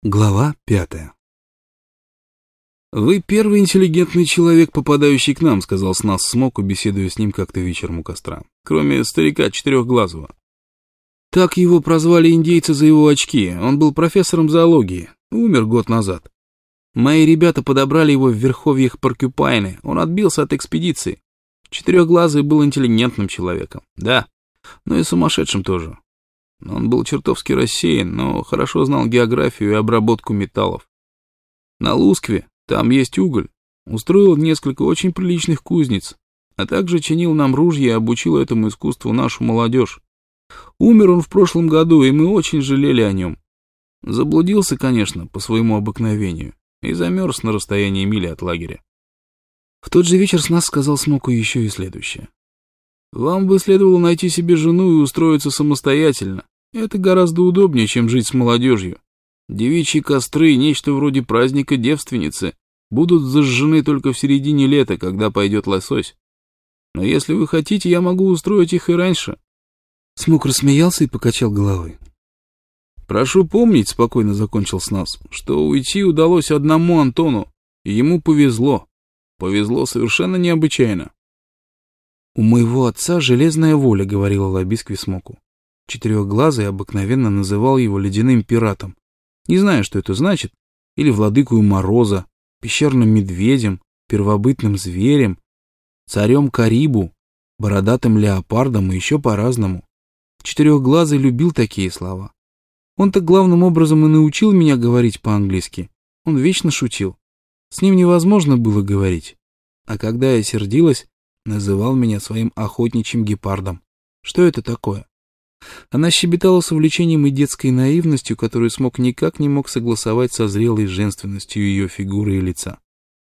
Глава 5. «Вы первый интеллигентный человек, попадающий к нам», — сказал Снас Смоку, беседуя с ним как-то вечером у костра. «Кроме старика Четырехглазого. Так его прозвали индейцы за его очки. Он был профессором зоологии. Умер год назад. Мои ребята подобрали его в верховьях Поркюпайны. Он отбился от экспедиции. Четырехглазый был интеллигентным человеком. Да, но и сумасшедшим тоже. Он был чертовски рассеян, но хорошо знал географию и обработку металлов. На Лускве, там есть уголь, устроил несколько очень приличных кузниц, а также чинил нам ружья и обучил этому искусству нашу молодежь. Умер он в прошлом году, и мы очень жалели о нем. Заблудился, конечно, по своему обыкновению, и замерз на расстоянии мили от лагеря». В тот же вечер Снас сказал Смоку еще и следующее. «Вам бы следовало найти себе жену и устроиться самостоятельно. Это гораздо удобнее, чем жить с молодежью. Девичьи костры, нечто вроде праздника девственницы, будут зажжены только в середине лета, когда пойдет лосось. Но если вы хотите, я могу устроить их и раньше». Смок рассмеялся и покачал головой. «Прошу помнить», — спокойно закончил Снас, «что уйти удалось одному Антону, и ему повезло. Повезло совершенно необычайно». «У моего отца железная воля», — говорила Лобискви Смоку. Четырехглазый обыкновенно называл его ледяным пиратом. Не знаю, что это значит, или владыкою мороза, пещерным медведем, первобытным зверем, царем Карибу, бородатым леопардом и еще по-разному. Четырехглазый любил такие слова. Он-то главным образом и научил меня говорить по-английски. Он вечно шутил. С ним невозможно было говорить. А когда я сердилась, называл меня своим охотничьим гепардом. Что это такое? Она щебетала с увлечением и детской наивностью, которую Смок никак не мог согласовать со зрелой женственностью ее фигуры и лица.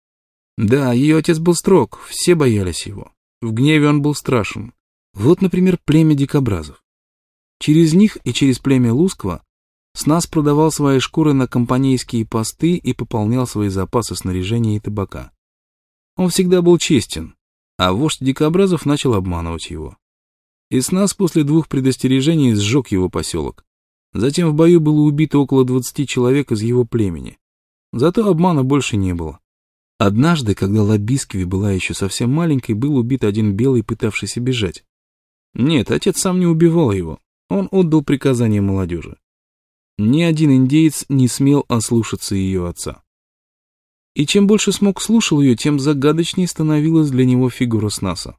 Да, ее отец был строг, все боялись его. В гневе он был страшен. Вот, например, племя дикобразов. Через них и через племя Лусква Снас продавал свои шкуры на компанейские посты и пополнял свои запасы снаряжения и табака. Он всегда был честен, а вождь дикобразов начал обманывать его. И Снас после 2 предостережений сжег его поселок. Затем в бою было убито около 20 человек из его племени. Зато обмана больше не было. Однажды, когда Лобискви была еще совсем маленькой, был убит один белый, пытавшийся бежать. Нет, отец сам не убивал его. Он отдал приказание молодежи. Ни один индеец не смел ослушаться ее отца. И чем больше Смок слушал ее, тем загадочнее становилась для него фигура Снаса.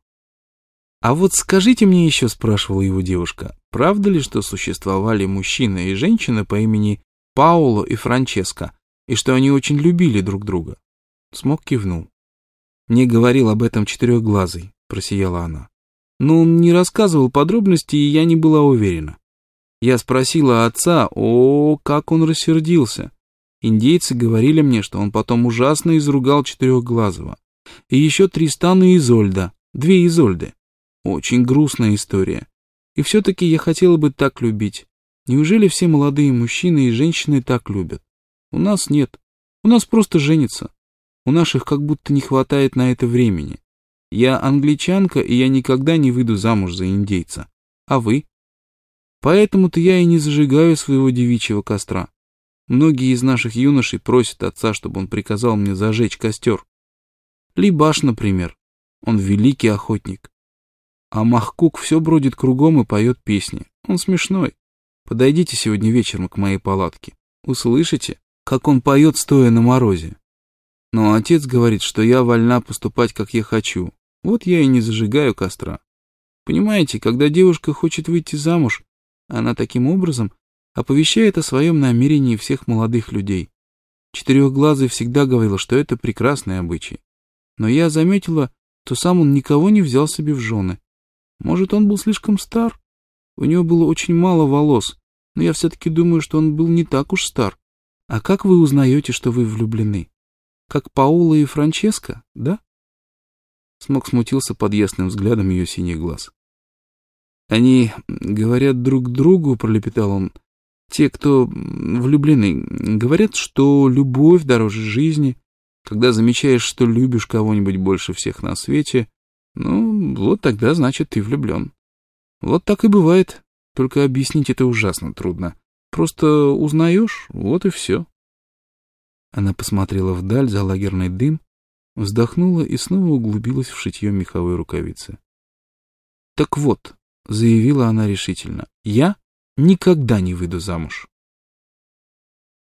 «А вот скажите мне еще», — спрашивала его девушка, «правда ли, что существовали мужчина и женщина по имени Пауло и Франческо, и что они очень любили друг друга?» Смок кивнул. «Мне говорил об этом Четырехглазый», — просияла она. «Но он не рассказывал подробностей, и я не была уверена. Я спросила отца, как он рассердился. Индейцы говорили мне, что он потом ужасно изругал Четырехглазого. И еще Тристана и Изольда, 2 Изольды. Очень грустная история. И все-таки я хотела бы так любить. Неужели все молодые мужчины и женщины так любят? У нас нет. У нас просто женятся. У наших как будто не хватает на это времени. Я англичанка, и я никогда не выйду замуж за индейца. А вы? Поэтому-то я и не зажигаю своего девичьего костра. Многие из наших юношей просят отца, чтобы он приказал мне зажечь костер. Либаш, например. Он великий охотник. А Махкук все бродит кругом и поет песни. Он смешной. Подойдите сегодня вечером к моей палатке. Услышите, как он поет, стоя на морозе. Но отец говорит, что я вольна поступать, как я хочу. Вот я и не зажигаю костра. Понимаете, когда девушка хочет выйти замуж, она таким образом оповещает о своем намерении всех молодых людей. Четырехглазый всегда говорил, что это прекрасный обычай. Но я заметила, что сам он никого не взял себе в жены. Может, он был слишком стар? У него было очень мало волос, но я все-таки думаю, что он был не так уж стар. А как вы узнаете, что вы влюблены? Как Пауло и Франческо, да?» Смок смутился под ясным взглядом ее синих глаз. «Они говорят друг другу», — пролепетал он, — «те, кто влюблены, говорят, что любовь дороже жизни. Когда замечаешь, что любишь кого-нибудь больше всех на свете, ну, вот тогда, значит, ты влюблен. Вот так и бывает, только объяснить это ужасно трудно. Просто узнаешь, вот и все». Она посмотрела вдаль за лагерный дым, вздохнула и снова углубилась в шитье меховой рукавицы. «Так вот», — заявила она решительно, — «я никогда не выйду замуж».